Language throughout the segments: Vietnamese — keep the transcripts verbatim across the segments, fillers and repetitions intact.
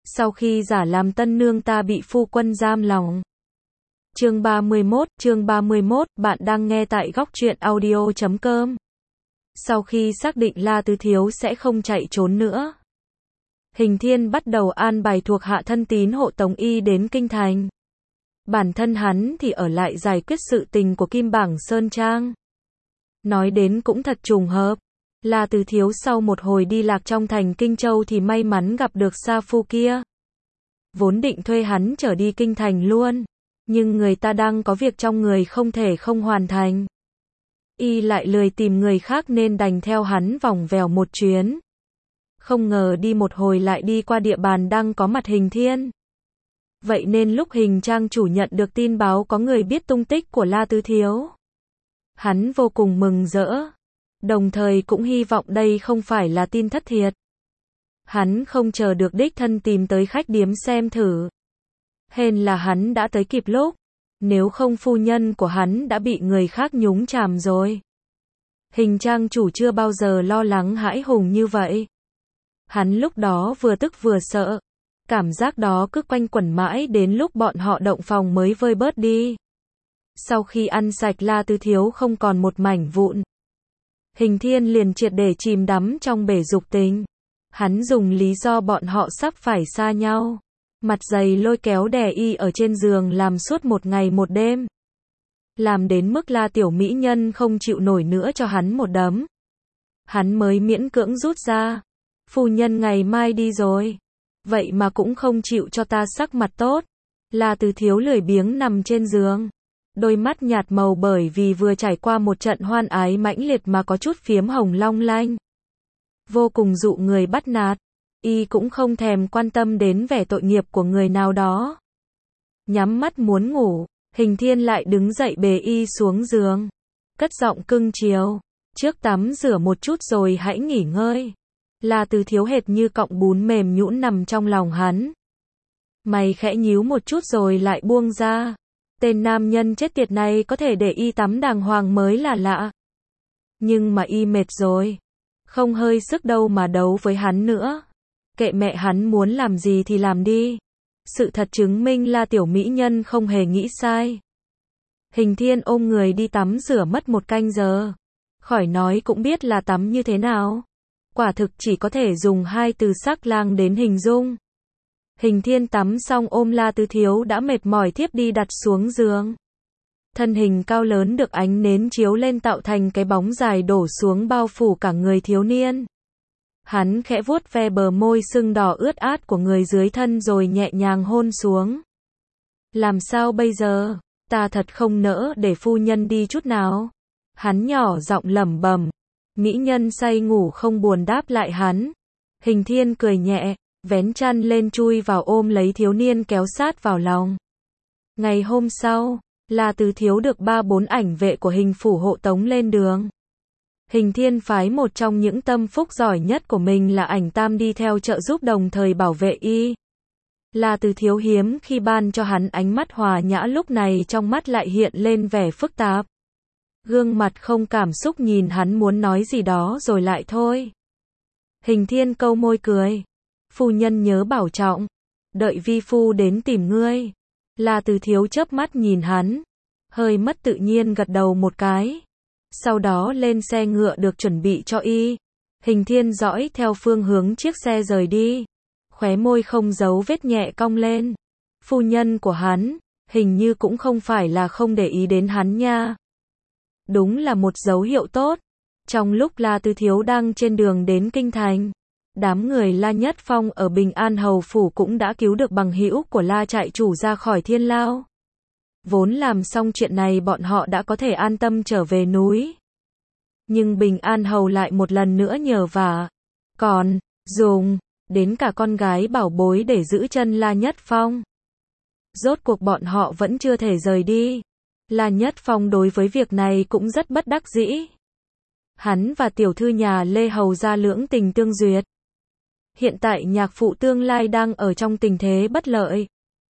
Sau khi giả làm tân nương ta bị phu quân giam lòng. Chương ba mươi mốt, chương ba mươi mốt, bạn đang nghe tại góc truyện audio chấm com. Sau khi xác định La Tứ Thiếu sẽ không chạy trốn nữa, Hình Thiên bắt đầu an bài thuộc hạ thân tín hộ tống y đến kinh thành. Bản thân hắn thì ở lại giải quyết sự tình của Kim Bảng Sơn Trang. Nói đến cũng thật trùng hợp, La Tứ Thiếu sau một hồi đi lạc trong thành Kinh Châu thì may mắn gặp được sa phu kia. Vốn định thuê hắn trở đi kinh thành luôn, nhưng người ta đang có việc trong người không thể không hoàn thành. Y lại lười tìm người khác nên đành theo hắn vòng vèo một chuyến. Không ngờ đi một hồi lại đi qua địa bàn đang có mặt Hình Thiên. Vậy nên lúc Hình Trang chủ nhận được tin báo có người biết tung tích của La Tứ Thiếu, hắn vô cùng mừng rỡ, đồng thời cũng hy vọng đây không phải là tin thất thiệt. Hắn không chờ được đích thân tìm tới khách điếm xem thử. Hèn là hắn đã tới kịp lúc, nếu không phu nhân của hắn đã bị người khác nhúng chàm rồi. Hình Trang chủ chưa bao giờ lo lắng hãi hùng như vậy. Hắn lúc đó vừa tức vừa sợ, cảm giác đó cứ quanh quẩn mãi đến lúc bọn họ động phòng mới vơi bớt đi. Sau khi ăn sạch La Tứ Thiếu không còn một mảnh vụn, Hình Thiên liền triệt để chìm đắm trong bể dục tình. Hắn dùng lý do bọn họ sắp phải xa nhau, mặt dày lôi kéo đè y ở trên giường làm suốt một ngày một đêm. Làm đến mức La tiểu mỹ nhân không chịu nổi nữa cho hắn một đấm. Hắn mới miễn cưỡng rút ra. Phu nhân ngày mai đi rồi, vậy mà cũng không chịu cho ta sắc mặt tốt. La Tứ Thiếu lười biếng nằm trên giường, đôi mắt nhạt màu bởi vì vừa trải qua một trận hoan ái mãnh liệt mà có chút phiếm hồng long lanh. Vô cùng dụ người bắt nạt, y cũng không thèm quan tâm đến vẻ tội nghiệp của người nào đó. Nhắm mắt muốn ngủ, Hình Thiên lại đứng dậy bế y xuống giường, cất giọng cưng chiều, trước tắm rửa một chút rồi hãy nghỉ ngơi. La Tứ Thiếu hệt như cọng bún mềm nhũn nằm trong lòng hắn. Mày khẽ nhíu một chút rồi lại buông ra. Tên nam nhân chết tiệt này có thể để y tắm đàng hoàng mới là lạ. Nhưng mà y mệt rồi, không hơi sức đâu mà đấu với hắn nữa. Kệ mẹ hắn muốn làm gì thì làm đi. Sự thật chứng minh La tiểu mỹ nhân không hề nghĩ sai. Hình Thiên ôm người đi tắm rửa mất một canh giờ. Khỏi nói cũng biết là tắm như thế nào. Quả thực chỉ có thể dùng hai từ sắc lang đến hình dung. Hình Thiên tắm xong ôm La Tứ Thiếu đã mệt mỏi thiếp đi đặt xuống giường. Thân hình cao lớn được ánh nến chiếu lên tạo thành cái bóng dài đổ xuống bao phủ cả người thiếu niên. Hắn khẽ vuốt ve bờ môi sưng đỏ ướt át của người dưới thân rồi nhẹ nhàng hôn xuống. Làm sao bây giờ? Ta thật không nỡ để phu nhân đi chút nào. Hắn nhỏ giọng lẩm bẩm. Mỹ nhân say ngủ không buồn đáp lại hắn. Hình Thiên cười nhẹ, vén chăn lên chui vào ôm lấy thiếu niên kéo sát vào lòng. Ngày hôm sau, La Tứ Thiếu được ba bốn ảnh vệ của Hình phủ hộ tống lên đường. Hình Thiên phái một trong những tâm phúc giỏi nhất của mình là Ảnh Tam đi theo trợ giúp đồng thời bảo vệ y. La Tứ Thiếu hiếm khi ban cho hắn ánh mắt hòa nhã, lúc này trong mắt lại hiện lên vẻ phức tạp. Gương mặt không cảm xúc nhìn hắn muốn nói gì đó rồi lại thôi. Hình Thiên câu môi cười. Phu nhân nhớ bảo trọng. Đợi vi phu đến tìm ngươi. La Tứ Thiếu chớp mắt nhìn hắn, hơi mất tự nhiên gật đầu một cái. Sau đó lên xe ngựa được chuẩn bị cho y. Hình Thiên dõi theo phương hướng chiếc xe rời đi. Khóe môi không giấu vết nhẹ cong lên. Phu nhân của hắn, hình như cũng không phải là không để ý đến hắn nha. Đúng là một dấu hiệu tốt. Trong lúc La Tứ Thiếu đang trên đường đến kinh thành, đám người La Nhất Phong ở Bình An Hầu Phủ cũng đã cứu được bằng hữu của La trại chủ ra khỏi thiên lao. Vốn làm xong chuyện này bọn họ đã có thể an tâm trở về núi. Nhưng Bình An Hầu lại một lần nữa nhờ vả, còn dùng đến cả con gái bảo bối để giữ chân La Nhất Phong. Rốt cuộc bọn họ vẫn chưa thể rời đi. La Nhất Phong đối với việc này cũng rất bất đắc dĩ. Hắn và tiểu thư nhà Lê Hầu gia lưỡng tình tương duyệt. Hiện tại nhạc phụ tương lai đang ở trong tình thế bất lợi.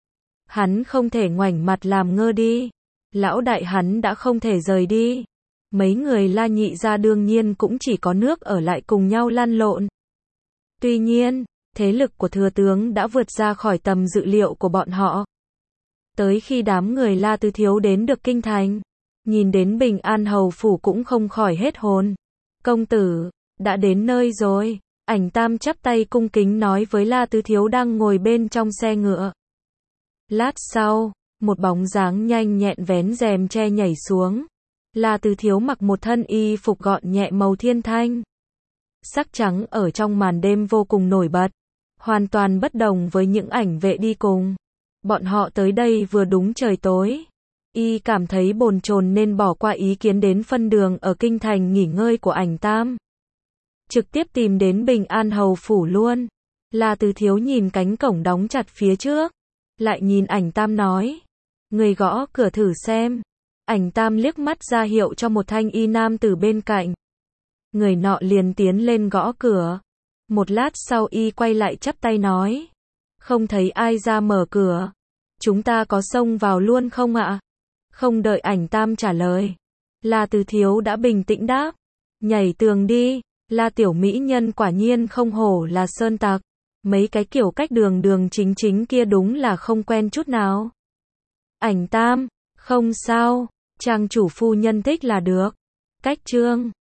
Hắn không thể ngoảnh mặt làm ngơ đi. Lão đại hắn đã không thể rời đi. Mấy người La nhị gia đương nhiên cũng chỉ có nước ở lại cùng nhau lăn lộn. Tuy nhiên, thế lực của thừa tướng đã vượt ra khỏi tầm dự liệu của bọn họ. Tới khi đám người La Tứ Thiếu đến được kinh thành, nhìn đến Bình An hầu phủ cũng không khỏi hết hồn. Công tử, đã đến nơi rồi. Ảnh Tam chắp tay cung kính nói với La Tứ Thiếu đang ngồi bên trong xe ngựa. Lát sau, một bóng dáng nhanh nhẹn vén rèm che nhảy xuống. La Tứ Thiếu mặc một thân y phục gọn nhẹ màu thiên thanh. Sắc trắng ở trong màn đêm vô cùng nổi bật, hoàn toàn bất đồng với những ảnh vệ đi cùng. Bọn họ tới đây vừa đúng trời tối. Y cảm thấy bồn chồn nên bỏ qua ý kiến đến phân đường ở kinh thành nghỉ ngơi của Ảnh Tam. Trực tiếp tìm đến Bình An hầu phủ luôn. La Tứ Thiếu nhìn cánh cổng đóng chặt phía trước, lại nhìn Ảnh Tam nói, người gõ cửa thử xem. Ảnh Tam liếc mắt ra hiệu cho một thanh y nam từ bên cạnh. Người nọ liền tiến lên gõ cửa. Một lát sau y quay lại chắp tay nói, không thấy ai ra mở cửa, chúng ta có xông vào luôn không ạ? Không đợi Ảnh Tam trả lời, La Tứ Thiếu đã bình tĩnh đáp, nhảy tường đi. La tiểu mỹ nhân quả nhiên không hổ là sơn tặc, mấy cái kiểu cách đường đường chính chính kia đúng là không quen chút nào. Ảnh Tam, không sao, trang chủ phu nhân thích là được. Cách chương